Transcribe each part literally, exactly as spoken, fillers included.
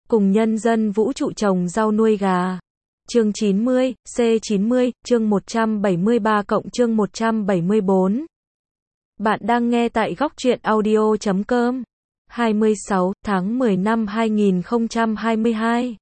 Cùng nhân dân vũ trụ trồng rau nuôi gà. Chương chín mươi, C chín mươi, chương một trăm bảy mươi ba cộng chương một trăm bảy mươi bốn. Bạn đang nghe tại góc truyện audio chấm com. hai mươi sáu tháng mười năm hai nghìn không trăm hai mươi hai.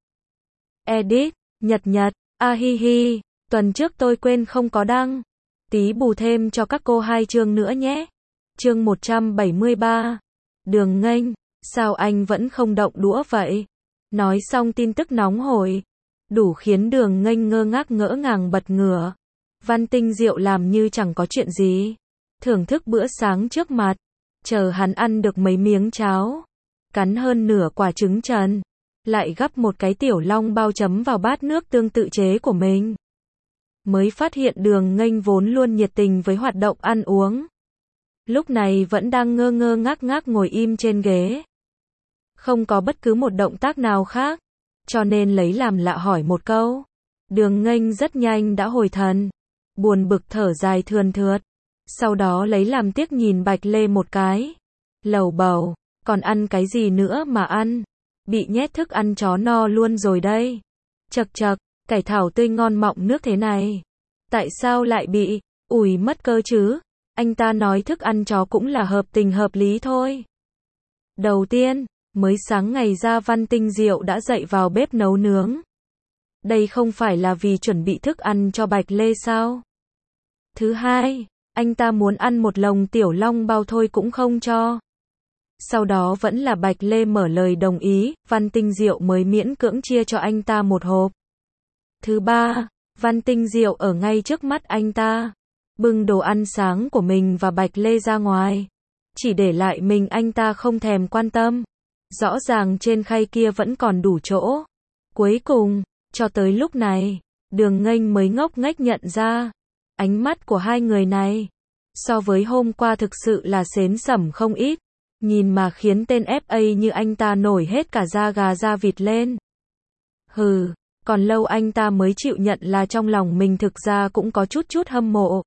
Edit, Nhật Nhật, a hi hi, tuần trước tôi quên không có đăng. Tí bù thêm cho các cô hai chương nữa nhé. Chương một trăm bảy mươi ba. Đường Nghênh, sao anh vẫn không động đũa vậy? Nói xong tin tức nóng hổi, đủ khiến Đường Nghênh ngơ ngác ngỡ ngàng bật ngửa. Văn Tinh Diệu làm như chẳng có chuyện gì, thưởng thức bữa sáng trước mặt, chờ hắn ăn được mấy miếng cháo, cắn hơn nửa quả trứng trần, lại gắp một cái tiểu long bao chấm vào bát nước tương tự chế của mình. Mới phát hiện Đường Nghênh vốn luôn nhiệt tình với hoạt động ăn uống, lúc này vẫn đang ngơ ngơ ngác ngác ngồi im trên ghế, không có bất cứ một động tác nào khác, cho nên lấy làm lạ hỏi một câu. Đường Nghênh rất nhanh đã hồi thần, buồn bực thở dài thườn thượt, sau đó lấy làm tiếc nhìn Bạch Lê một cái, lầu bầu, còn ăn cái gì nữa mà ăn, bị nhét thức ăn chó no luôn rồi đây. Chậc chậc, cải thảo tươi ngon mọng nước thế này, tại sao lại bị ủi mất cơ chứ? Anh ta nói thức ăn chó cũng là hợp tình hợp lý thôi. Đầu tiên, mới sáng ngày ra Văn Tinh Diệu đã dậy vào bếp nấu nướng. Đây không phải là vì chuẩn bị thức ăn cho Bạch Lê sao? Thứ hai, anh ta muốn ăn một lồng tiểu long bao thôi cũng không cho. Sau đó vẫn là Bạch Lê mở lời đồng ý, Văn Tinh Diệu mới miễn cưỡng chia cho anh ta một hộp. Thứ ba, Văn Tinh Diệu ở ngay trước mắt anh ta, bưng đồ ăn sáng của mình và Bạch Lê ra ngoài, chỉ để lại mình anh ta không thèm quan tâm. Rõ ràng trên khay kia vẫn còn đủ chỗ. Cuối cùng, cho tới lúc này, Đường Nghênh mới ngốc nghếch nhận ra, ánh mắt của hai người này, so với hôm qua thực sự là xến xẩm không ít, nhìn mà khiến tên ép a như anh ta nổi hết cả da gà da vịt lên. Hừ, còn lâu anh ta mới chịu nhận là trong lòng mình thực ra cũng có chút chút hâm mộ.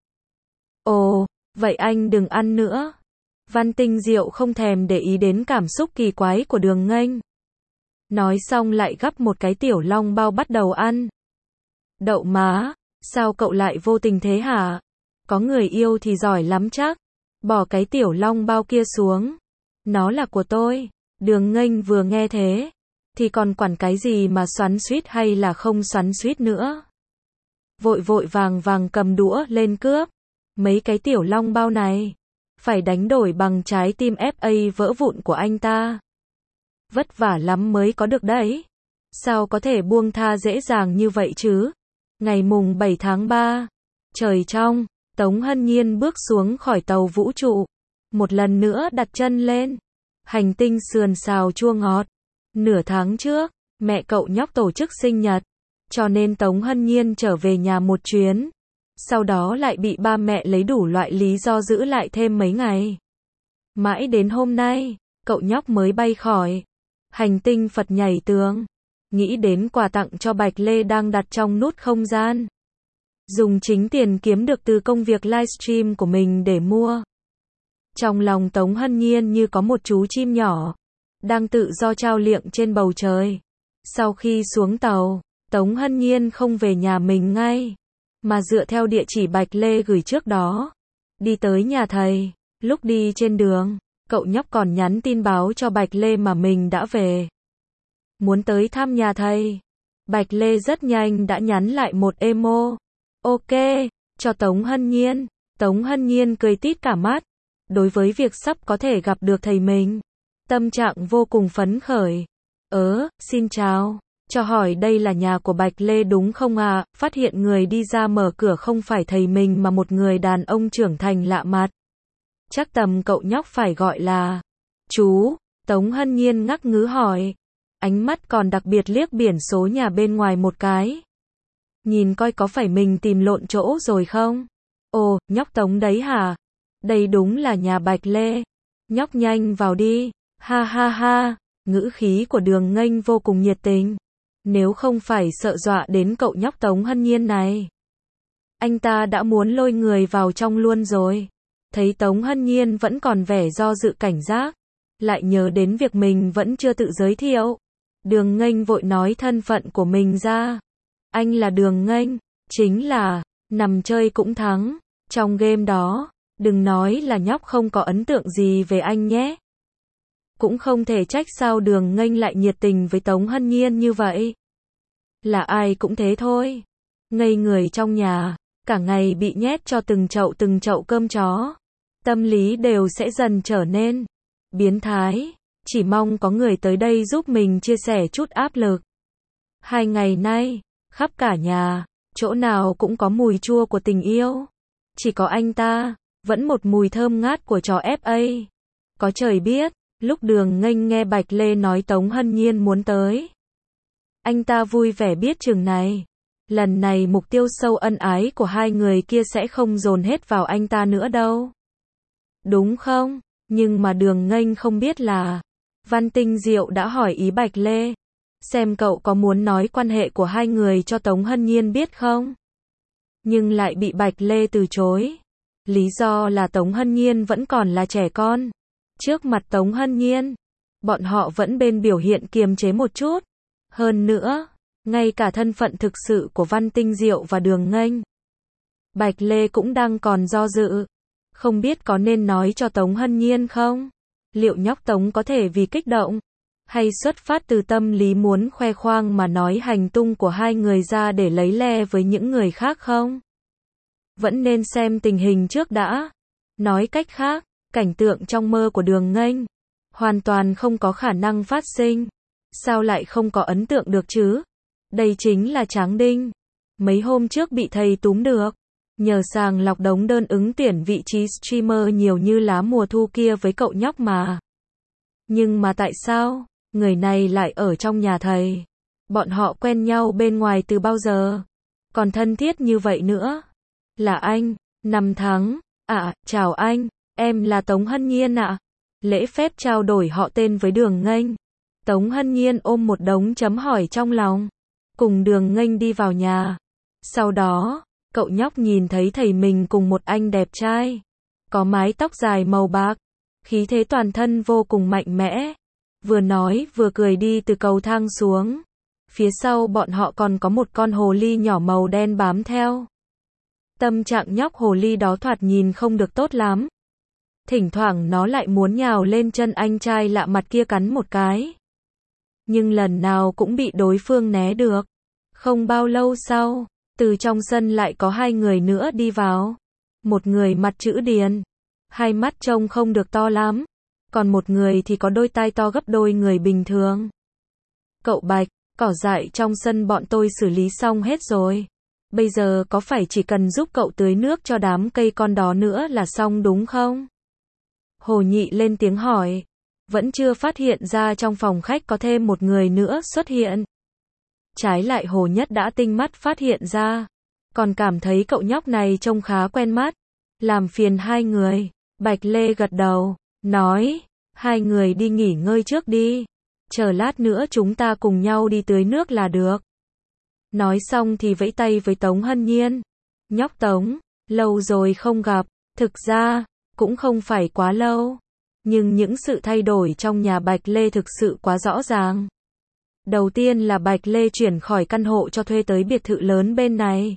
Ồ, vậy anh đừng ăn nữa. Văn Tinh Diệu không thèm để ý đến cảm xúc kỳ quái của Đường Nghênh. Nói xong lại gắp một cái tiểu long bao bắt đầu ăn. Đậu má, sao cậu lại vô tình thế hả? Có người yêu thì giỏi lắm chắc. Bỏ cái tiểu long bao kia xuống. Nó là của tôi. Đường Nghênh vừa nghe thế, thì còn quản cái gì mà xoắn xuýt hay là không xoắn xuýt nữa. Vội vội vàng vàng cầm đũa lên cướp. Mấy cái tiểu long bao này phải đánh đổi bằng trái tim ép a vỡ vụn của anh ta. Vất vả lắm mới có được đấy. Sao có thể buông tha dễ dàng như vậy chứ? Ngày mùng bảy tháng ba, trời trong, Tống Hân Nhiên bước xuống khỏi tàu vũ trụ, một lần nữa đặt chân lên hành tinh sườn xào chua ngọt. Nửa tháng trước, mẹ cậu nhóc tổ chức sinh nhật, cho nên Tống Hân Nhiên trở về nhà một chuyến. Sau đó lại bị ba mẹ lấy đủ loại lý do giữ lại thêm mấy ngày. Mãi đến hôm nay, cậu nhóc mới bay khỏi hành tinh Phật nhảy tường. Nghĩ đến quà tặng cho Bạch Lê đang đặt trong nút không gian, dùng chính tiền kiếm được từ công việc livestream của mình để mua. Trong lòng Tống Hân Nhiên như có một chú chim nhỏ đang tự do trao liệng trên bầu trời. Sau khi xuống tàu, Tống Hân Nhiên không về nhà mình ngay, mà dựa theo địa chỉ Bạch Lê gửi trước đó, đi tới nhà thầy. Lúc đi trên đường, cậu nhóc còn nhắn tin báo cho Bạch Lê mà mình đã về, muốn tới thăm nhà thầy. Bạch Lê rất nhanh đã nhắn lại một emo ok cho Tống Hân Nhiên. Tống Hân Nhiên cười tít cả mắt. Đối với việc sắp có thể gặp được thầy mình, tâm trạng vô cùng phấn khởi. Ớ, xin chào, cho hỏi đây là nhà của Bạch Lê đúng không ạ? À? Phát hiện người đi ra mở cửa không phải thầy mình mà một người đàn ông trưởng thành lạ mặt. Chắc tầm cậu nhóc phải gọi là chú. Tống Hân Nhiên ngắc ngứ hỏi, ánh mắt còn đặc biệt liếc biển số nhà bên ngoài một cái, nhìn coi có phải mình tìm lộn chỗ rồi không. Ồ, nhóc Tống đấy hả? Đây đúng là nhà Bạch Lê. Nhóc nhanh vào đi. Ha ha ha. Ngữ khí của Đường Nghênh vô cùng nhiệt tình. Nếu không phải sợ dọa đến cậu nhóc Tống Hân Nhiên này, anh ta đã muốn lôi người vào trong luôn rồi. Thấy Tống Hân Nhiên vẫn còn vẻ do dự cảnh giác, lại nhớ đến việc mình vẫn chưa tự giới thiệu, Đường Nghênh vội nói thân phận của mình ra. Anh là Đường Nghênh, chính là, nằm chơi cũng thắng. Trong game đó, đừng nói là nhóc không có ấn tượng gì về anh nhé. Cũng không thể trách sao Đường Nghênh lại nhiệt tình với Tống Hân Nhiên như vậy. Là ai cũng thế thôi. Ngây người trong nhà, cả ngày bị nhét cho từng chậu từng chậu cơm chó. Tâm lý đều sẽ dần trở nên biến thái. Chỉ mong có người tới đây giúp mình chia sẻ chút áp lực. Hai ngày nay, khắp cả nhà, chỗ nào cũng có mùi chua của tình yêu. Chỉ có anh ta, vẫn một mùi thơm ngát của trò ép a. Có trời biết, lúc Đường Nghênh nghe Bạch Lê nói Tống Hân Nhiên muốn tới. Anh ta vui vẻ biết chừng này. Lần này mục tiêu sâu ân ái của hai người kia sẽ không dồn hết vào anh ta nữa đâu. Đúng không? Nhưng mà Đường Nghênh không biết là Văn Tinh Diệu đã hỏi ý Bạch Lê. Xem cậu có muốn nói quan hệ của hai người cho Tống Hân Nhiên biết không? Nhưng lại bị Bạch Lê từ chối. Lý do là Tống Hân Nhiên vẫn còn là trẻ con. Trước mặt Tống Hân Nhiên, bọn họ vẫn bên biểu hiện kiềm chế một chút. Hơn nữa, ngay cả thân phận thực sự của Văn Tinh Diệu và Đường Nghênh, Bạch Lê cũng đang còn do dự. Không biết có nên nói cho Tống Hân Nhiên không? Liệu nhóc Tống có thể vì kích động, hay xuất phát từ tâm lý muốn khoe khoang mà nói hành tung của hai người ra để lấy le với những người khác không? Vẫn nên xem tình hình trước đã. Nói cách khác, cảnh tượng trong mơ của Đường Nghênh hoàn toàn không có khả năng phát sinh. Sao lại không có ấn tượng được chứ? Đây chính là Tráng Đinh. Mấy hôm trước bị thầy túm được. Nhờ sàng lọc đống đơn ứng tuyển vị trí streamer nhiều như lá mùa thu kia với cậu nhóc mà. Nhưng mà tại sao người này lại ở trong nhà thầy? Bọn họ quen nhau bên ngoài từ bao giờ? Còn thân thiết như vậy nữa. Là anh, Năm Tháng. À, chào anh, em là Tống Hân Nhiên ạ. À? Lễ phép trao đổi họ tên với Đường Nghênh. Tống Hân Nhiên ôm một đống chấm hỏi trong lòng. Cùng Đường Nghênh đi vào nhà. Sau đó, cậu nhóc nhìn thấy thầy mình cùng một anh đẹp trai. Có mái tóc dài màu bạc. Khí thế toàn thân vô cùng mạnh mẽ. Vừa nói vừa cười đi từ cầu thang xuống. Phía sau bọn họ còn có một con hồ ly nhỏ màu đen bám theo. Tâm trạng nhóc hồ ly đó thoạt nhìn không được tốt lắm. Thỉnh thoảng nó lại muốn nhào lên chân anh trai lạ mặt kia cắn một cái. Nhưng lần nào cũng bị đối phương né được. Không bao lâu sau, từ trong sân lại có hai người nữa đi vào. Một người mặt chữ điền, hai mắt trông không được to lắm. Còn một người thì có đôi tai to gấp đôi người bình thường. Cậu Bạch, cỏ dại trong sân bọn tôi xử lý xong hết rồi. Bây giờ có phải chỉ cần giúp cậu tưới nước cho đám cây con đó nữa là xong đúng không? Hồ Nhị lên tiếng hỏi. Vẫn chưa phát hiện ra trong phòng khách có thêm một người nữa xuất hiện. Trái lại Hồ Nhất đã tinh mắt phát hiện ra. Còn cảm thấy cậu nhóc này trông khá quen mắt. Làm phiền hai người. Bạch Lê gật đầu, nói. Hai người đi nghỉ ngơi trước đi. Chờ lát nữa chúng ta cùng nhau đi tưới nước là được. Nói xong thì vẫy tay với Tống Hân Nhiên. Nhóc Tống, lâu rồi không gặp. Thực ra, cũng không phải quá lâu. Nhưng những sự thay đổi trong nhà Bạch Lê thực sự quá rõ ràng. Đầu tiên là Bạch Lê chuyển khỏi căn hộ cho thuê tới biệt thự lớn bên này.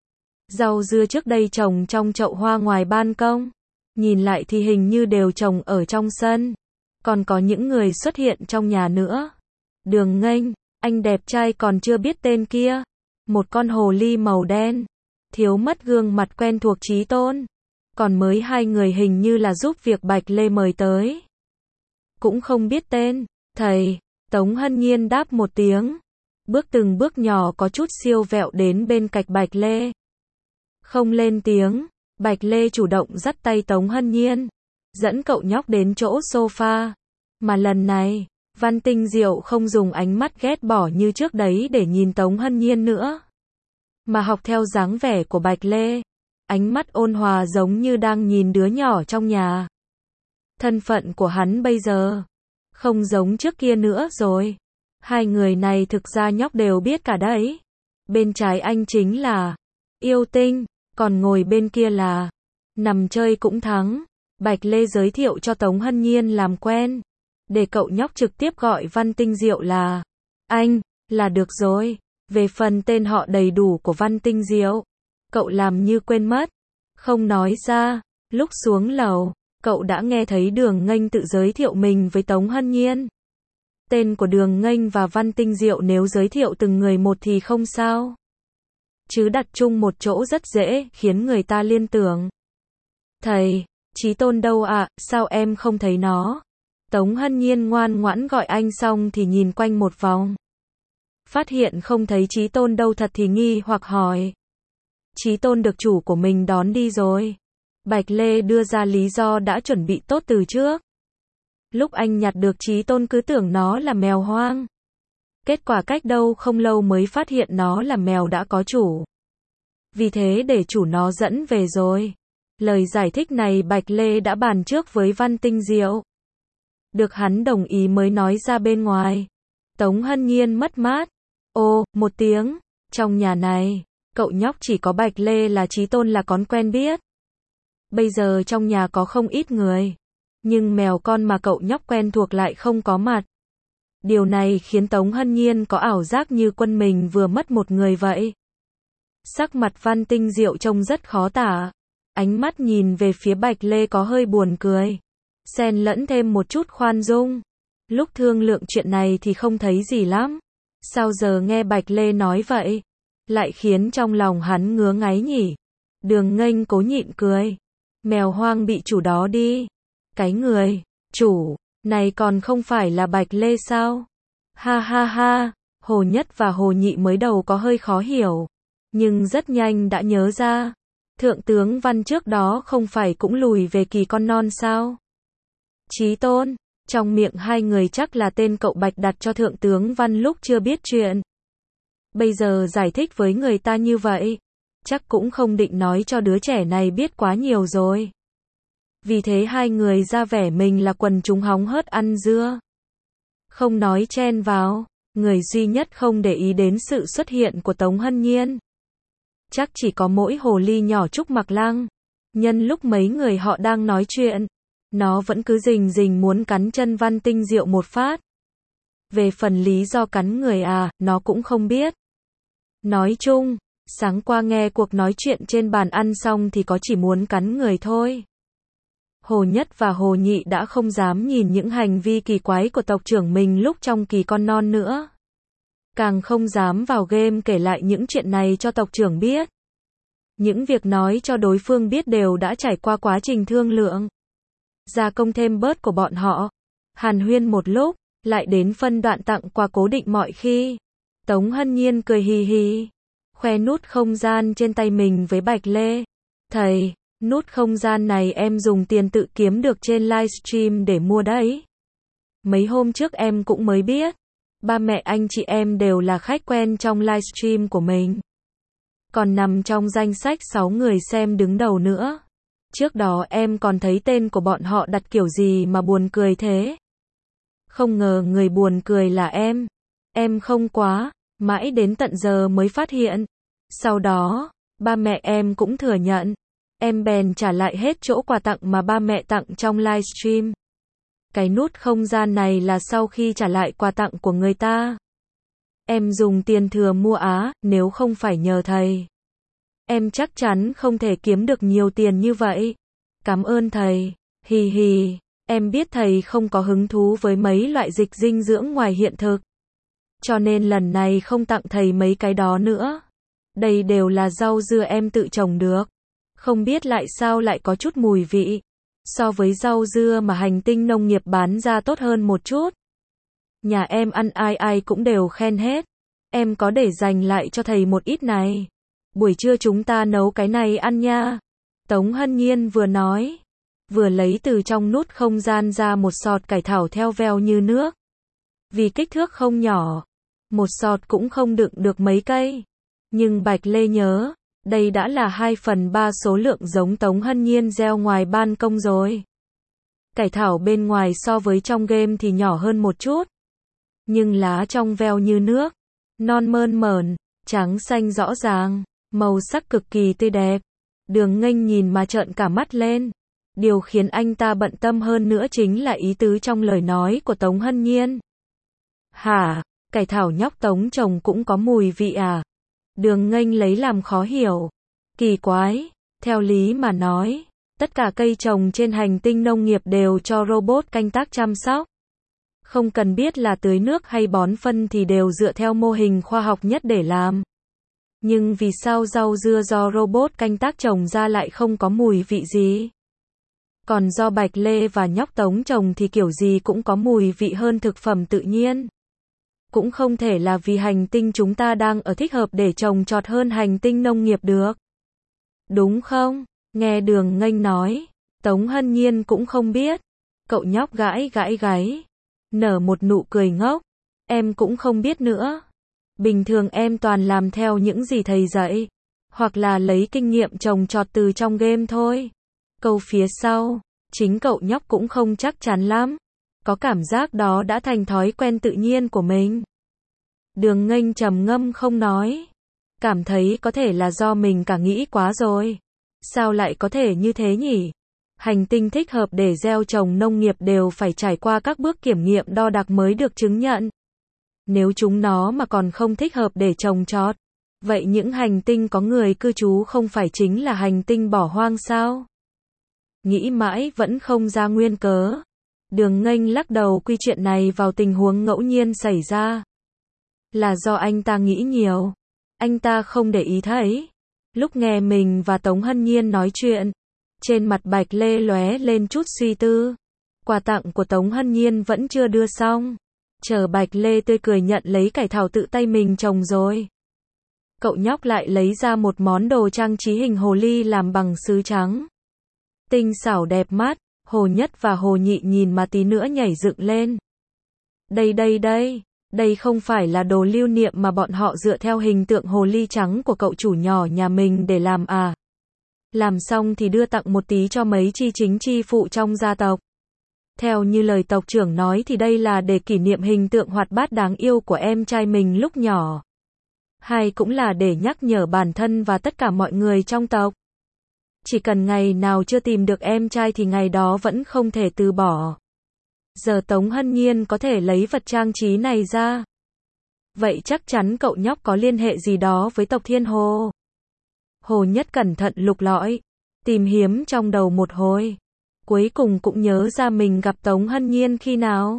Rau dưa trước đây trồng trong chậu hoa ngoài ban công. Nhìn lại thì hình như đều trồng ở trong sân. Còn có những người xuất hiện trong nhà nữa. Đường Nghênh, anh đẹp trai còn chưa biết tên kia. Một con hồ ly màu đen. Thiếu mất gương mặt quen thuộc Chí Tôn. Còn mới hai người hình như là giúp việc Bạch Lê mời tới. Cũng không biết tên. Thầy, Tống Hân Nhiên đáp một tiếng. Bước từng bước nhỏ có chút siêu vẹo đến bên cạnh Bạch Lê. Không lên tiếng, Bạch Lê chủ động dắt tay Tống Hân Nhiên. Dẫn cậu nhóc đến chỗ sofa. Mà lần này, Văn Tinh Diệu không dùng ánh mắt ghét bỏ như trước đấy để nhìn Tống Hân Nhiên nữa. Mà học theo dáng vẻ của Bạch Lê. Ánh mắt ôn hòa giống như đang nhìn đứa nhỏ trong nhà. Thân phận của hắn bây giờ không giống trước kia nữa rồi. Hai người này thực ra nhóc đều biết cả đấy. Bên trái anh chính là Yêu Tinh, còn ngồi bên kia là Nằm Chơi Cũng Thắng. Bạch Lê giới thiệu cho Tống Hân Nhiên làm quen, để cậu nhóc trực tiếp gọi Văn Tinh Diệu là Anh, là được rồi. Về phần tên họ đầy đủ của Văn Tinh Diệu, cậu làm như quên mất, không nói ra. Lúc xuống lầu, cậu đã nghe thấy Đường Nghênh tự giới thiệu mình với Tống Hân Nhiên. Tên của Đường Nghênh và Văn Tinh Diệu nếu giới thiệu từng người một thì không sao, chứ đặt chung một chỗ rất dễ, khiến người ta liên tưởng. Thầy, Chí Tôn đâu ạ, à, sao em không thấy nó? Tống Hân Nhiên ngoan ngoãn gọi anh xong thì nhìn quanh một vòng. Phát hiện không thấy Chí Tôn đâu thật thì nghi hoặc hỏi. Chí Tôn được chủ của mình đón đi rồi. Bạch Lê đưa ra lý do đã chuẩn bị tốt từ trước. Lúc anh nhặt được Chí Tôn cứ tưởng nó là mèo hoang. Kết quả cách đâu không lâu mới phát hiện nó là mèo đã có chủ. Vì thế để chủ nó dẫn về rồi. Lời giải thích này Bạch Lê đã bàn trước với Văn Tinh Diệu. Được hắn đồng ý mới nói ra bên ngoài. Tống Hân Nhiên mất mát. Ô, một tiếng. Trong nhà này, cậu nhóc chỉ có Bạch Lê là Chí Tôn là con quen biết. Bây giờ trong nhà có không ít người. Nhưng mèo con mà cậu nhóc quen thuộc lại không có mặt. Điều này khiến Tống Hân Nhiên có ảo giác như quân mình vừa mất một người vậy. Sắc mặt Văn Tinh Diệu trông rất khó tả. Ánh mắt nhìn về phía Bạch Lê có hơi buồn cười. Xen lẫn thêm một chút khoan dung. Lúc thương lượng chuyện này thì không thấy gì lắm. Sao giờ nghe Bạch Lê nói vậy? Lại khiến trong lòng hắn ngứa ngáy nhỉ? Đường Nghênh cố nhịn cười. Mèo hoang bị chủ đó đi. Cái người, chủ, này còn không phải là Bạch Lê sao? Ha ha ha, Hồ Nhất và Hồ Nhị mới đầu có hơi khó hiểu. Nhưng rất nhanh đã nhớ ra. Thượng tướng Văn trước đó không phải cũng lùi về kỳ con non sao? Chí Tôn, trong miệng hai người chắc là tên cậu Bạch đặt cho Thượng tướng Văn lúc chưa biết chuyện. Bây giờ giải thích với người ta như vậy, chắc cũng không định nói cho đứa trẻ này biết quá nhiều rồi. Vì thế hai người ra vẻ mình là quần chúng hóng hớt ăn dưa. Không nói chen vào, người duy nhất không để ý đến sự xuất hiện của Tống Hân Nhiên. Chắc chỉ có mỗi hồ ly nhỏ Trúc Mặc Lăng. Nhân lúc mấy người họ đang nói chuyện, nó vẫn cứ rình rình muốn cắn chân Văn Tinh Diệu một phát. Về phần lý do cắn người à, nó cũng không biết. Nói chung, sáng qua nghe cuộc nói chuyện trên bàn ăn xong thì có chỉ muốn cắn người thôi. Hồ Nhất và Hồ Nhị đã không dám nhìn những hành vi kỳ quái của tộc trưởng mình lúc trong kỳ con non nữa. Càng không dám vào game kể lại những chuyện này cho tộc trưởng biết. Những việc nói cho đối phương biết đều đã trải qua quá trình thương lượng. Gia công thêm bớt của bọn họ. Hàn huyên một lúc, lại đến phân đoạn tặng quà cố định mọi khi. Tống Hân Nhiên cười hì hì, khoe nút không gian trên tay mình với Bạch Lê. Thầy, nút không gian này em dùng tiền tự kiếm được trên livestream để mua đấy. Mấy hôm trước em cũng mới biết. Ba mẹ anh chị em đều là khách quen trong livestream của mình. Còn nằm trong danh sách sáu người xem đứng đầu nữa. Trước đó em còn thấy tên của bọn họ đặt kiểu gì mà buồn cười thế. Không ngờ người buồn cười là em. Em không quá, mãi đến tận giờ mới phát hiện. Sau đó, ba mẹ em cũng thừa nhận. Em bèn trả lại hết chỗ quà tặng mà ba mẹ tặng trong livestream. Cái nút không gian này là sau khi trả lại quà tặng của người ta. Em dùng tiền thừa mua á, nếu không phải nhờ thầy. Em chắc chắn không thể kiếm được nhiều tiền như vậy. Cảm ơn thầy. Hì hì, em biết thầy không có hứng thú với mấy loại dịch dinh dưỡng ngoài hiện thực. Cho nên lần này không tặng thầy mấy cái đó nữa. Đây đều là rau dưa em tự trồng được. Không biết lại sao lại có chút mùi vị. So với rau dưa mà hành tinh nông nghiệp bán ra tốt hơn một chút. Nhà em ăn ai ai cũng đều khen hết. Em có để dành lại cho thầy một ít này. Buổi trưa chúng ta nấu cái này ăn nha. Tống Hân Nhiên vừa nói, vừa lấy từ trong nút không gian ra một sọt cải thảo theo veo như nước. Vì kích thước không nhỏ, một sọt cũng không đựng được mấy cây. Nhưng Bạch Lê nhớ, đây đã là hai phần ba số lượng giống Tống Hân Nhiên gieo ngoài ban công rồi. Cải thảo bên ngoài so với trong game thì nhỏ hơn một chút. Nhưng lá trong veo như nước, non mơn mởn, trắng xanh rõ ràng, màu sắc cực kỳ tươi đẹp. Đường Nghênh nhìn mà trợn cả mắt lên. Điều khiến anh ta bận tâm hơn nữa chính là ý tứ trong lời nói của Tống Hân Nhiên. Hả? Cải thảo nhóc Tống trồng cũng có mùi vị à? Đường Nghênh lấy làm khó hiểu. Kỳ quái, theo lý mà nói, tất cả cây trồng trên hành tinh nông nghiệp đều cho robot canh tác chăm sóc. Không cần biết là tưới nước hay bón phân thì đều dựa theo mô hình khoa học nhất để làm. Nhưng vì sao rau dưa do robot canh tác trồng ra lại không có mùi vị gì? Còn do Bạch Lê và nhóc Tống trồng thì kiểu gì cũng có mùi vị hơn thực phẩm tự nhiên. Cũng không thể là vì hành tinh chúng ta đang ở thích hợp để trồng trọt hơn hành tinh nông nghiệp được. Đúng không? Nghe Đường Nghênh nói, Tống Hân Nhiên cũng không biết. Cậu nhóc gãi gãi gáy, nở một nụ cười ngốc. Em cũng không biết nữa. Bình thường em toàn làm theo những gì thầy dạy, hoặc là lấy kinh nghiệm trồng trọt từ trong game thôi. Câu phía sau, chính cậu nhóc cũng không chắc chắn lắm. Có cảm giác đó đã thành thói quen tự nhiên của mình. Đường Nghênh trầm ngâm không nói. Cảm thấy có thể là do mình cả nghĩ quá rồi. Sao lại có thể như thế nhỉ? Hành tinh thích hợp để gieo trồng nông nghiệp đều phải trải qua các bước kiểm nghiệm đo đạc mới được chứng nhận. Nếu chúng nó mà còn không thích hợp để trồng trọt, vậy những hành tinh có người cư trú không phải chính là hành tinh bỏ hoang sao? Nghĩ mãi vẫn không ra nguyên cớ. Đường Nghênh lắc đầu quy chuyện này vào tình huống ngẫu nhiên xảy ra. Là do anh ta nghĩ nhiều. Anh ta không để ý thấy. Lúc nghe mình và Tống Hân Nhiên nói chuyện, trên mặt Bạch Lê lóe lên chút suy tư. Quà tặng của Tống Hân Nhiên vẫn chưa đưa xong. Chờ Bạch Lê tươi cười nhận lấy cải thảo tự tay mình trồng rồi. Cậu nhóc lại lấy ra một món đồ trang trí hình hồ ly làm bằng sứ trắng. Tinh xảo đẹp mắt, Hồ Nhất và Hồ Nhị nhìn mà tí nữa nhảy dựng lên. Đây đây đây, đây không phải là đồ lưu niệm mà bọn họ dựa theo hình tượng hồ ly trắng của cậu chủ nhỏ nhà mình để làm à? Làm xong thì đưa tặng một tí cho mấy chi chính chi phụ trong gia tộc. Theo như lời tộc trưởng nói thì đây là để kỷ niệm hình tượng hoạt bát đáng yêu của em trai mình lúc nhỏ. Hay cũng là để nhắc nhở bản thân và tất cả mọi người trong tộc. Chỉ cần ngày nào chưa tìm được em trai thì ngày đó vẫn không thể từ bỏ. Giờ Tống Hân Nhiên có thể lấy vật trang trí này ra. Vậy chắc chắn cậu nhóc có liên hệ gì đó với tộc Thiên Hồ. Hồ Nhất cẩn thận lục lọi, tìm hiếm trong đầu một hồi. Cuối cùng cũng nhớ ra mình gặp Tống Hân Nhiên khi nào.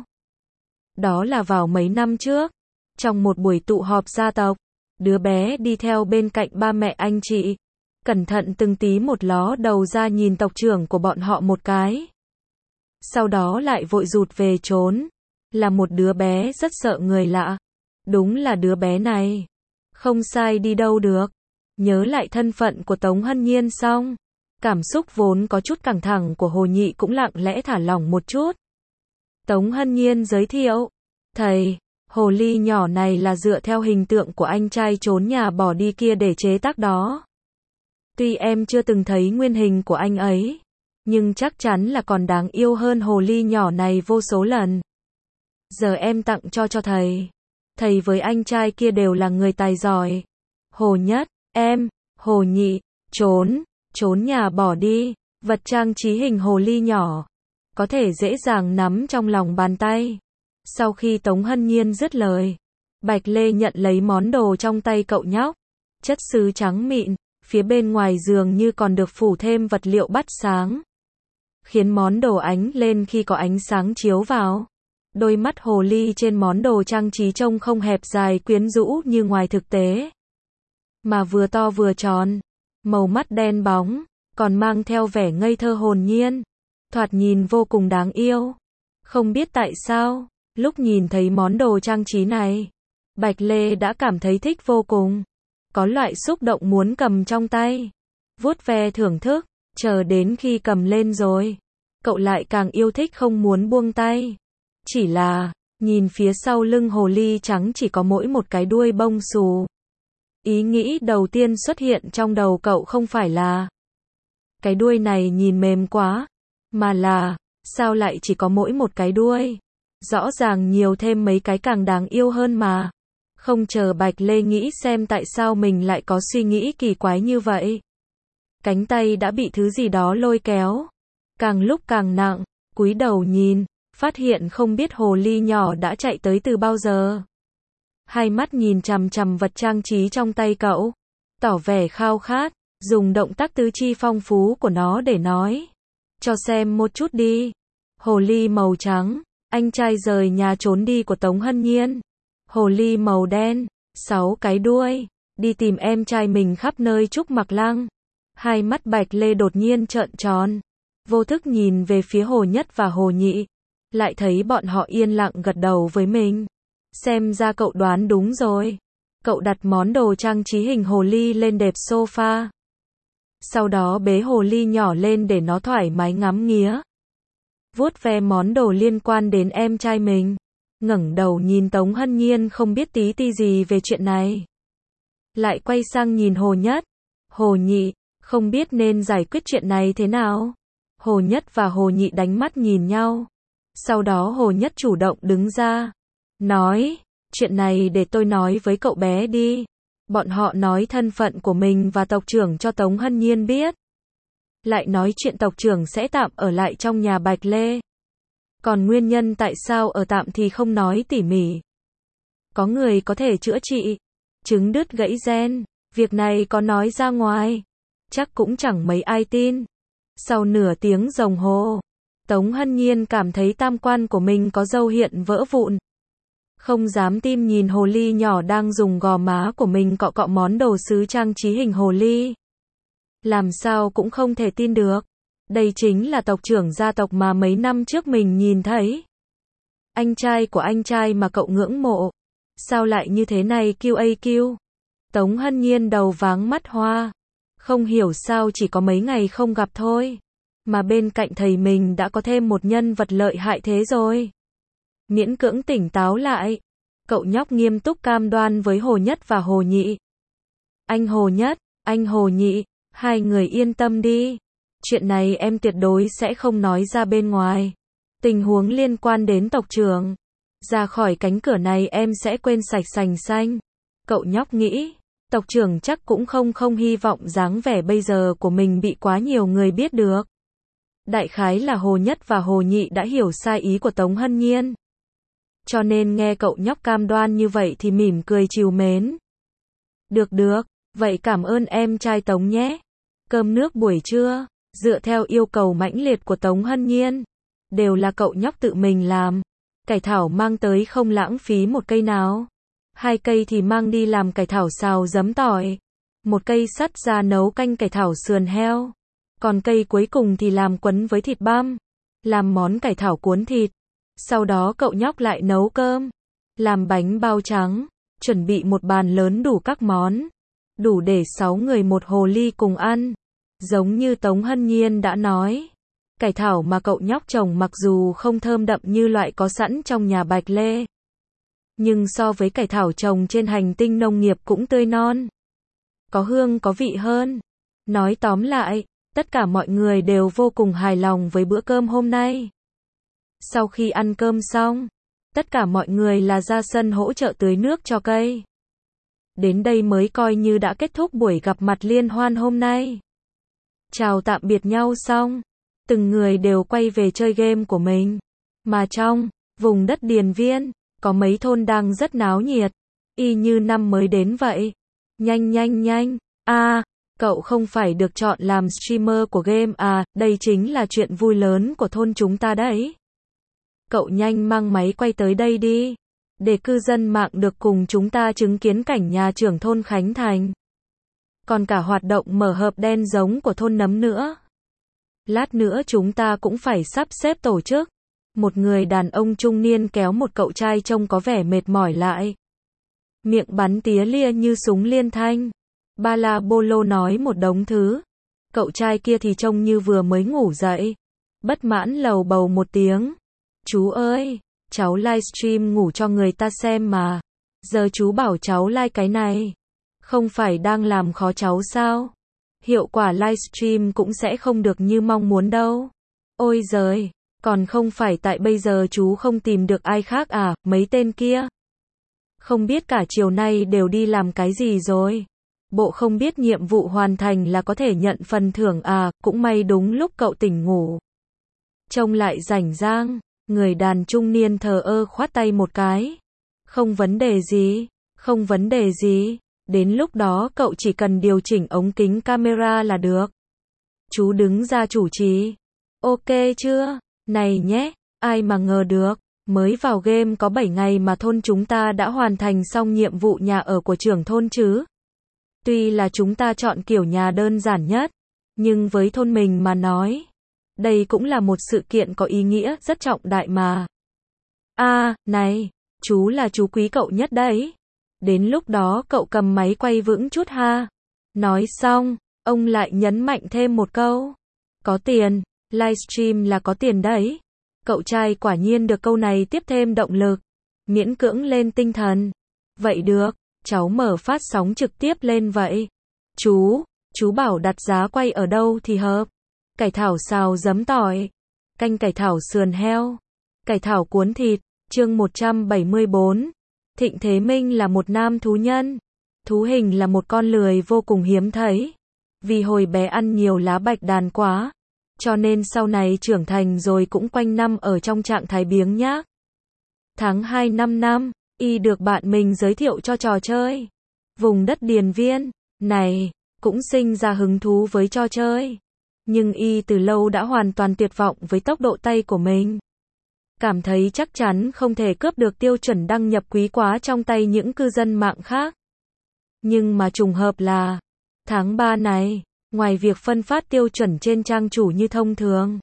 Đó là vào mấy năm trước. Trong một buổi tụ họp gia tộc, đứa bé đi theo bên cạnh ba mẹ anh chị. Cẩn thận từng tí một ló đầu ra nhìn tộc trưởng của bọn họ một cái. Sau đó lại vội rụt về trốn. Là một đứa bé rất sợ người lạ. Đúng là đứa bé này. Không sai đi đâu được. Nhớ lại thân phận của Tống Hân Nhiên xong. Cảm xúc vốn có chút căng thẳng của Hồ Nhị cũng lặng lẽ thả lỏng một chút. Tống Hân Nhiên giới thiệu. Thầy, hồ ly nhỏ này là dựa theo hình tượng của anh trai trốn nhà bỏ đi kia để chế tác đó. Tuy em chưa từng thấy nguyên hình của anh ấy, nhưng chắc chắn là còn đáng yêu hơn hồ ly nhỏ này vô số lần. Giờ em tặng cho cho thầy. Thầy với anh trai kia đều là người tài giỏi. Hồ Nhất, em, Hồ Nhị, trốn, trốn nhà bỏ đi, vật trang trí hình hồ ly nhỏ. Có thể dễ dàng nắm trong lòng bàn tay. Sau khi Tống Hân Nhiên dứt lời, Bạch Lê nhận lấy món đồ trong tay cậu nhóc. Chất sứ trắng mịn, phía bên ngoài dường như còn được phủ thêm vật liệu bắt sáng. Khiến món đồ ánh lên khi có ánh sáng chiếu vào. Đôi mắt hồ ly trên món đồ trang trí trông không hẹp dài quyến rũ như ngoài thực tế. Mà vừa to vừa tròn, màu mắt đen bóng, còn mang theo vẻ ngây thơ hồn nhiên. Thoạt nhìn vô cùng đáng yêu. Không biết tại sao, lúc nhìn thấy món đồ trang trí này, Bạch Lê đã cảm thấy thích vô cùng. Có loại xúc động muốn cầm trong tay, vuốt ve thưởng thức, chờ đến khi cầm lên rồi, cậu lại càng yêu thích không muốn buông tay. Chỉ là, nhìn phía sau lưng hồ ly trắng chỉ có mỗi một cái đuôi bông xù. Ý nghĩ đầu tiên xuất hiện trong đầu cậu không phải là cái đuôi này nhìn mềm quá, mà là, sao lại chỉ có mỗi một cái đuôi? Rõ ràng nhiều thêm mấy cái càng đáng yêu hơn mà. Không chờ Bạch Lê nghĩ xem tại sao mình lại có suy nghĩ kỳ quái như vậy. Cánh tay đã bị thứ gì đó lôi kéo. Càng lúc càng nặng, cúi đầu nhìn, phát hiện không biết hồ ly nhỏ đã chạy tới từ bao giờ. hai mắt nhìn chằm chằm vật trang trí trong tay cậu, tỏ vẻ khao khát, dùng động tác tứ chi phong phú của nó để nói. Cho xem một chút đi. Hồ ly màu trắng, anh trai rời nhà trốn đi của Tống Hân Nhiên. Hồ ly màu đen, sáu cái đuôi, đi tìm em trai mình khắp nơi Trúc Mặc Lăng. Hai mắt Bạch Lê đột nhiên trợn tròn, vô thức nhìn về phía Hồ Nhất và Hồ Nhị, lại thấy bọn họ yên lặng gật đầu với mình. Xem ra cậu đoán đúng rồi. Cậu đặt món đồ trang trí hình hồ ly lên đệm sofa. Sau đó bế hồ ly nhỏ lên để nó thoải mái ngắm nghía, vuốt ve món đồ liên quan đến em trai mình. Ngẩng đầu nhìn Tống Hân Nhiên không biết tí ti gì về chuyện này. Lại quay sang nhìn Hồ Nhất, Hồ Nhị, không biết nên giải quyết chuyện này thế nào. Hồ Nhất và Hồ Nhị đánh mắt nhìn nhau. Sau đó Hồ Nhất chủ động đứng ra, nói, chuyện này để tôi nói với cậu bé đi. Bọn họ nói thân phận của mình và tộc trưởng cho Tống Hân Nhiên biết. Lại nói chuyện tộc trưởng sẽ tạm ở lại trong nhà Bạch Lê. Còn nguyên nhân tại sao ở tạm thì không nói tỉ mỉ. Có người có thể chữa trị chứng đứt gãy gen, việc này có nói ra ngoài, chắc cũng chẳng mấy ai tin. Sau nửa tiếng đồng hồ, Tống Hân Nhiên cảm thấy tam quan của mình có dấu hiện vỡ vụn. Không dám tin nhìn hồ ly nhỏ đang dùng gò má của mình cọ cọ món đồ sứ trang trí hình hồ ly. Làm sao cũng không thể tin được. Đây chính là tộc trưởng gia tộc mà mấy năm trước mình nhìn thấy. Anh trai của anh trai mà cậu ngưỡng mộ. Sao lại như thế này kiu a kiu. Tống Hân Nhiên đầu váng mắt hoa. Không hiểu sao chỉ có mấy ngày không gặp thôi. Mà bên cạnh thầy mình đã có thêm một nhân vật lợi hại thế rồi. Miễn cưỡng tỉnh táo lại. Cậu nhóc nghiêm túc cam đoan với Hồ Nhất và Hồ Nhị. Anh Hồ Nhất, anh Hồ Nhị, hai người yên tâm đi. Chuyện này em tuyệt đối sẽ không nói ra bên ngoài. Tình huống liên quan đến tộc trưởng. Ra khỏi cánh cửa này em sẽ quên sạch sành xanh. Cậu nhóc nghĩ, tộc trưởng chắc cũng không không hy vọng dáng vẻ bây giờ của mình bị quá nhiều người biết được. Đại khái là Hồ Nhất và Hồ Nhị đã hiểu sai ý của Tống Hân Nhiên. Cho nên nghe cậu nhóc cam đoan như vậy thì mỉm cười trìu mến. Được được, vậy cảm ơn em trai Tống nhé. Cơm nước buổi trưa, dựa theo yêu cầu mãnh liệt của Tống Hân Nhiên, đều là cậu nhóc tự mình làm. Cải thảo mang tới không lãng phí một cây nào. Hai cây thì mang đi làm cải thảo xào giấm tỏi. Một cây sắt ra nấu canh cải thảo sườn heo. Còn cây cuối cùng thì làm quấn với thịt băm. Làm món cải thảo cuốn thịt. Sau đó cậu nhóc lại nấu cơm. Làm bánh bao trắng. Chuẩn bị một bàn lớn đủ các món. Đủ để sáu người một hồ ly cùng ăn. Giống như Tống Hân Nhiên đã nói. Cải thảo mà cậu nhóc trồng mặc dù không thơm đậm như loại có sẵn trong nhà Bạch Lê. Nhưng so với cải thảo trồng trên hành tinh nông nghiệp cũng tươi non. Có hương có vị hơn. Nói tóm lại, tất cả mọi người đều vô cùng hài lòng với bữa cơm hôm nay. Sau khi ăn cơm xong, tất cả mọi người là ra sân hỗ trợ tưới nước cho cây. Đến đây mới coi như đã kết thúc buổi gặp mặt liên hoan hôm nay. Chào tạm biệt nhau xong, từng người đều quay về chơi game của mình. Mà trong vùng đất Điền Viên, có mấy thôn đang rất náo nhiệt, y như năm mới đến vậy. Nhanh nhanh nhanh, a à, cậu không phải được chọn làm streamer của game à, đây chính là chuyện vui lớn của thôn chúng ta đấy. Cậu nhanh mang máy quay tới đây đi, để cư dân mạng được cùng chúng ta chứng kiến cảnh nhà trưởng thôn khánh thành. Còn cả hoạt động mở hộp đen giống của thôn Nấm nữa. Lát nữa chúng ta cũng phải sắp xếp tổ chức. Một người đàn ông trung niên kéo một cậu trai trông có vẻ mệt mỏi lại. Miệng bắn tía lia như súng liên thanh. Ba la bô lô nói một đống thứ. Cậu trai kia thì trông như vừa mới ngủ dậy. Bất mãn lầu bầu một tiếng. Chú ơi, cháu livestream ngủ cho người ta xem mà. Giờ chú bảo cháu like cái này. Không phải đang làm khó cháu sao? Hiệu quả livestream cũng sẽ không được như mong muốn đâu. Ôi giời, còn không phải tại bây giờ chú không tìm được ai khác à, mấy tên kia. Không biết cả chiều nay đều đi làm cái gì rồi. Bộ không biết nhiệm vụ hoàn thành là có thể nhận phần thưởng à, cũng may đúng lúc cậu tỉnh ngủ. Trông lại rảnh rang, người đàn trung niên thờ ơ khoát tay một cái. Không vấn đề gì. Không vấn đề gì. Đến lúc đó cậu chỉ cần điều chỉnh ống kính camera là được. Chú đứng ra chủ trì. Ok chưa? Này nhé, ai mà ngờ được. Mới vào game có bảy ngày mà thôn chúng ta đã hoàn thành xong nhiệm vụ nhà ở của trưởng thôn chứ. Tuy là chúng ta chọn kiểu nhà đơn giản nhất, nhưng với thôn mình mà nói, đây cũng là một sự kiện có ý nghĩa rất trọng đại mà. À, này, chú là chú quý cậu nhất đấy. Đến lúc đó cậu cầm máy quay vững chút ha. Nói xong, ông lại nhấn mạnh thêm một câu. Có tiền, livestream là có tiền đấy. Cậu trai quả nhiên được câu này tiếp thêm động lực, miễn cưỡng lên tinh thần. Vậy được, cháu mở phát sóng trực tiếp lên vậy. Chú, chú bảo đặt giá quay ở đâu thì hợp. Cải thảo xào giấm tỏi, canh cải thảo sườn heo, cải thảo cuốn thịt. Chương một trăm bảy mươi bốn. Thịnh Thế Minh là một nam thú nhân. Thú hình là một con lười vô cùng hiếm thấy. Vì hồi bé ăn nhiều lá bạch đàn quá, cho nên sau này trưởng thành rồi cũng quanh năm ở trong trạng thái biếng nhác. Tháng hai năm năm, y được bạn mình giới thiệu cho trò chơi. Vùng đất điền viên này cũng sinh ra hứng thú với trò chơi. Nhưng y từ lâu đã hoàn toàn tuyệt vọng với tốc độ tay của mình. Cảm thấy chắc chắn không thể cướp được tiêu chuẩn đăng nhập quý quá trong tay những cư dân mạng khác. Nhưng mà trùng hợp là, tháng ba này, ngoài việc phân phát tiêu chuẩn trên trang chủ như thông thường,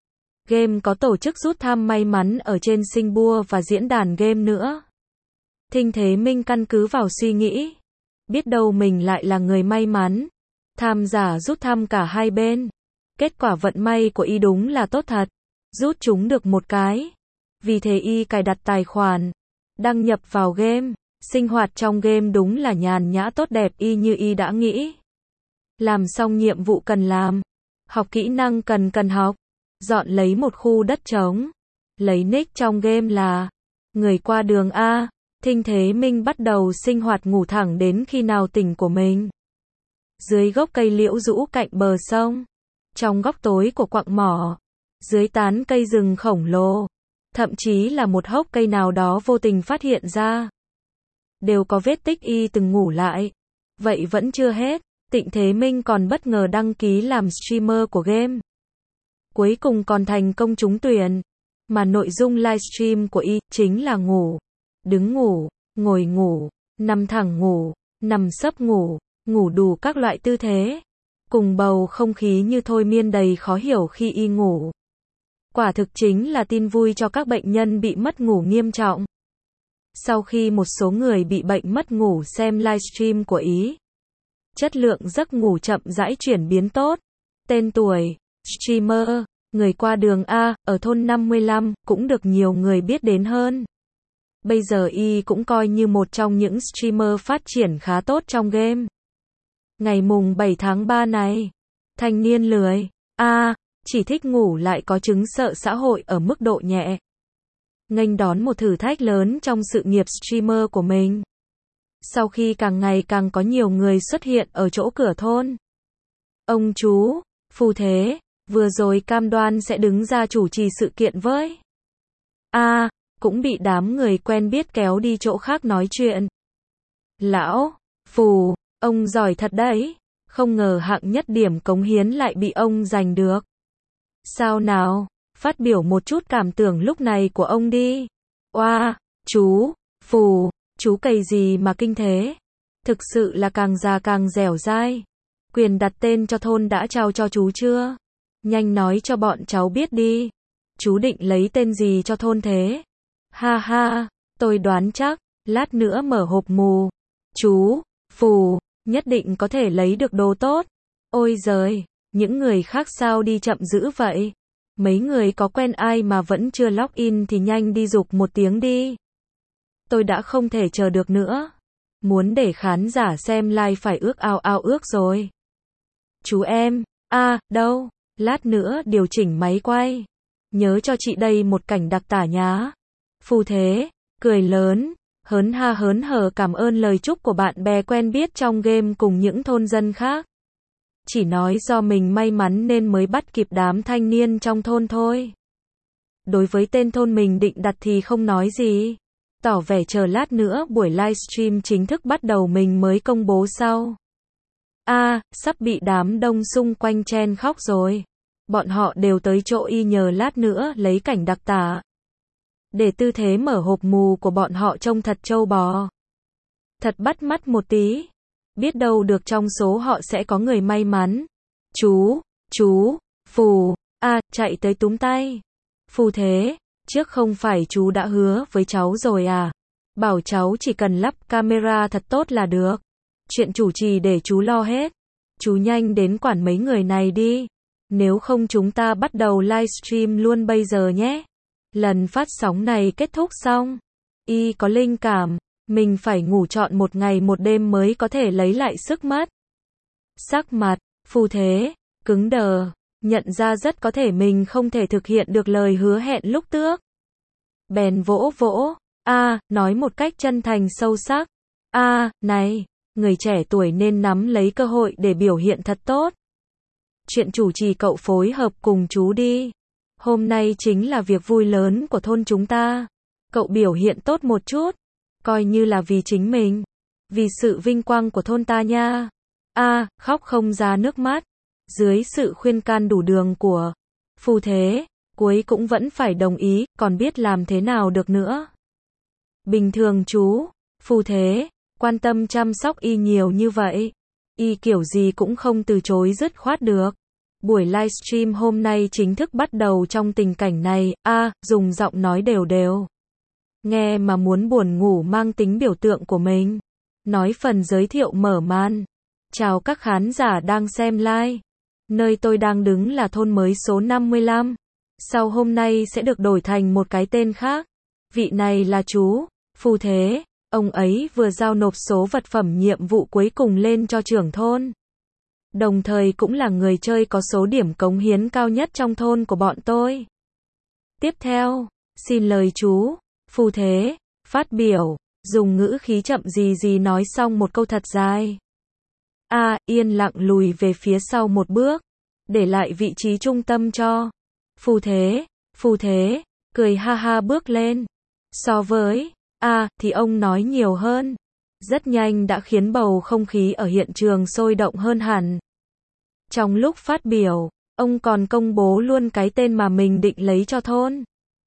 game có tổ chức rút thăm may mắn ở trên sinh bua và diễn đàn game nữa. Thịnh Thế Minh căn cứ vào suy nghĩ, biết đâu mình lại là người may mắn, tham gia rút thăm cả hai bên. Kết quả vận may của y đúng là tốt thật, rút chúng được một cái. Vì thế y cài đặt tài khoản, đăng nhập vào game, sinh hoạt trong game đúng là nhàn nhã tốt đẹp y như y đã nghĩ. Làm xong nhiệm vụ cần làm, học kỹ năng cần cần học, dọn lấy một khu đất trống, lấy nick trong game là người qua đường A. Thịnh Thế Minh bắt đầu sinh hoạt ngủ thẳng đến khi nào tỉnh của mình. Dưới gốc cây liễu rũ cạnh bờ sông, trong góc tối của quặng mỏ, dưới tán cây rừng khổng lồ, thậm chí là một hốc cây nào đó vô tình phát hiện ra, đều có vết tích y từng ngủ lại. Vậy vẫn chưa hết, Thịnh Thế Minh còn bất ngờ đăng ký làm streamer của game. Cuối cùng còn thành công trúng tuyển, mà nội dung livestream của y chính là ngủ, đứng ngủ, ngồi ngủ, nằm thẳng ngủ, nằm sấp ngủ, ngủ đủ các loại tư thế, cùng bầu không khí như thôi miên đầy khó hiểu khi y ngủ. Quả thực chính là tin vui cho các bệnh nhân bị mất ngủ nghiêm trọng. Sau khi một số người bị bệnh mất ngủ xem livestream của ý, chất lượng giấc ngủ chậm rãi chuyển biến tốt. Tên tuổi, streamer, người qua đường A, ở thôn năm mươi lăm, cũng được nhiều người biết đến hơn. Bây giờ y cũng coi như một trong những streamer phát triển khá tốt trong game. Ngày mùng bảy tháng ba này, thanh niên lười A, chỉ thích ngủ lại có chứng sợ xã hội ở mức độ nhẹ, nghênh đón một thử thách lớn trong sự nghiệp streamer của mình. Sau khi càng ngày càng có nhiều người xuất hiện ở chỗ cửa thôn. Ông chú, phù thế, vừa rồi cam đoan sẽ đứng ra chủ trì sự kiện với. A, cũng bị đám người quen biết kéo đi chỗ khác nói chuyện. Lão, phù, ông giỏi thật đấy, không ngờ hạng nhất điểm cống hiến lại bị ông giành được. Sao nào, phát biểu một chút cảm tưởng lúc này của ông đi. Oa, chú, phù, chú cày gì mà kinh thế? Thực sự là càng già càng dẻo dai. Quyền đặt tên cho thôn đã trao cho chú chưa? Nhanh nói cho bọn cháu biết đi. Chú định lấy tên gì cho thôn thế? Ha ha, tôi đoán chắc, lát nữa mở hộp mù. Chú, phù, nhất định có thể lấy được đồ tốt. Ôi giời, những người khác sao đi chậm dữ vậy? Mấy người có quen ai mà vẫn chưa login thì nhanh đi giục một tiếng đi. Tôi đã không thể chờ được nữa. Muốn để khán giả xem live phải ước ao ao ước rồi. Chú em, a à, đâu, lát nữa điều chỉnh máy quay. Nhớ cho chị đây một cảnh đặc tả nhá. Phù thế, cười lớn, hớn ha hớn hở cảm ơn lời chúc của bạn bè quen biết trong game cùng những thôn dân khác. Chỉ nói do mình may mắn nên mới bắt kịp đám thanh niên trong thôn thôi. Đối với tên thôn mình định đặt thì không nói gì. tỏ vẻ chờ lát nữa buổi livestream chính thức bắt đầu mình mới công bố sau. A, à, sắp bị đám đông xung quanh chen khóc rồi. Bọn họ đều tới chỗ y nhờ lát nữa lấy cảnh đặc tả. Để tư thế mở hộp mù của bọn họ trông thật trâu bò. Thật bắt mắt một tí. Biết đâu được trong số họ sẽ có người may mắn. Chú, chú, phù, a, à, chạy tới túm tay. Phù thế, trước không phải chú đã hứa với cháu rồi à? Bảo cháu chỉ cần lắp camera thật tốt là được. Chuyện chủ trì để chú lo hết. Chú nhanh đến quản mấy người này đi. Nếu không chúng ta bắt đầu livestream luôn bây giờ nhé. Lần phát sóng này kết thúc xong. Y có linh cảm. Mình phải ngủ trọn một ngày một đêm mới có thể lấy lại sức mất. Sắc mặt, phù thế, cứng đờ. Nhận ra rất có thể mình không thể thực hiện được lời hứa hẹn lúc trước. Bèn vỗ vỗ. A, à, nói một cách chân thành sâu sắc. A, à, này, người trẻ tuổi nên nắm lấy cơ hội để biểu hiện thật tốt. Chuyện chủ trì cậu phối hợp cùng chú đi. Hôm nay chính là việc vui lớn của thôn chúng ta. Cậu biểu hiện tốt một chút. Coi như là vì chính mình. Vì sự vinh quang của thôn ta nha. A, à, khóc không ra nước mắt. Dưới sự khuyên can đủ đường của phù thế, cuối cũng vẫn phải đồng ý, còn biết làm thế nào được nữa. Bình thường chú, phù thế, quan tâm chăm sóc y nhiều như vậy. Y kiểu gì cũng không từ chối dứt khoát được. Buổi livestream hôm nay chính thức bắt đầu trong tình cảnh này, a, à, dùng giọng nói đều đều. Nghe mà muốn buồn ngủ mang tính biểu tượng của mình. Nói phần giới thiệu mở màn. Chào các khán giả đang xem live. Nơi tôi đang đứng là thôn mới số năm mươi lăm. Sau hôm nay sẽ được đổi thành một cái tên khác. Vị này là chú, phù thế. Ông ấy vừa giao nộp số vật phẩm nhiệm vụ cuối cùng lên cho trưởng thôn. Đồng thời cũng là người chơi có số điểm cống hiến cao nhất trong thôn của bọn tôi. Tiếp theo, xin lời chú, phù thế, phát biểu, dùng ngữ khí chậm gì gì nói xong một câu thật dài. A, à, yên lặng lùi về phía sau một bước, để lại vị trí trung tâm cho phù thế, phù thế, cười ha ha bước lên. So với A, à, thì ông nói nhiều hơn. Rất nhanh đã khiến bầu không khí ở hiện trường sôi động hơn hẳn. Trong lúc phát biểu, ông còn công bố luôn cái tên mà mình định lấy cho thôn.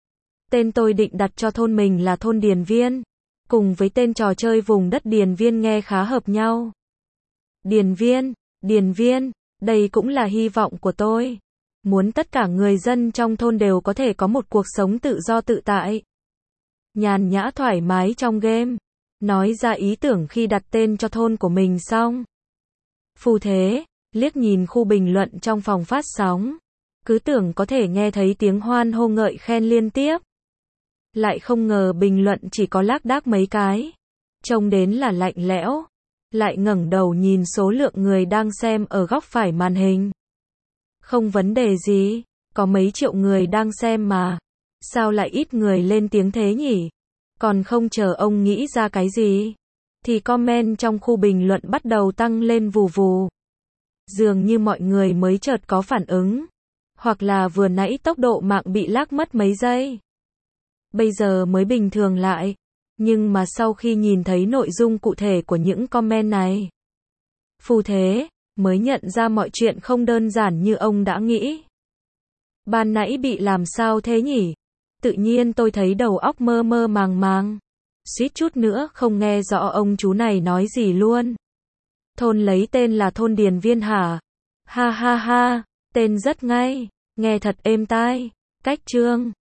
Tên tôi định đặt cho thôn mình là thôn Điền Viên, cùng với tên trò chơi vùng đất Điền Viên nghe khá hợp nhau. Điền Viên, Điền Viên, đây cũng là hy vọng của tôi. Muốn tất cả người dân trong thôn đều có thể có một cuộc sống tự do tự tại. Nhàn nhã thoải mái trong game. Nói ra ý tưởng khi đặt tên cho thôn của mình xong. Phù thế, liếc nhìn khu bình luận trong phòng phát sóng. Cứ tưởng có thể nghe thấy tiếng hoan hô ngợi khen liên tiếp. Lại không ngờ bình luận chỉ có lác đác mấy cái. Trông đến là lạnh lẽo. Lại ngẩng đầu nhìn số lượng người đang xem ở góc phải màn hình. Không vấn đề gì, có mấy triệu người đang xem mà. Sao lại ít người lên tiếng thế nhỉ? Còn không chờ ông nghĩ ra cái gì, thì comment trong khu bình luận bắt đầu tăng lên vù vù. Dường như mọi người mới chợt có phản ứng. Hoặc là vừa nãy tốc độ mạng bị lag mất mấy giây. Bây giờ mới bình thường lại. Nhưng mà sau khi nhìn thấy nội dung cụ thể của những comment này, phù thế, mới nhận ra mọi chuyện không đơn giản như ông đã nghĩ. Ban nãy bị làm sao thế nhỉ? Tự nhiên tôi thấy đầu óc mơ mơ màng màng. Suýt chút nữa không nghe rõ ông chú này nói gì luôn. Thôn lấy tên là thôn Điền Viên hả? Ha ha ha, tên rất ngay, nghe thật êm tai. Cách chương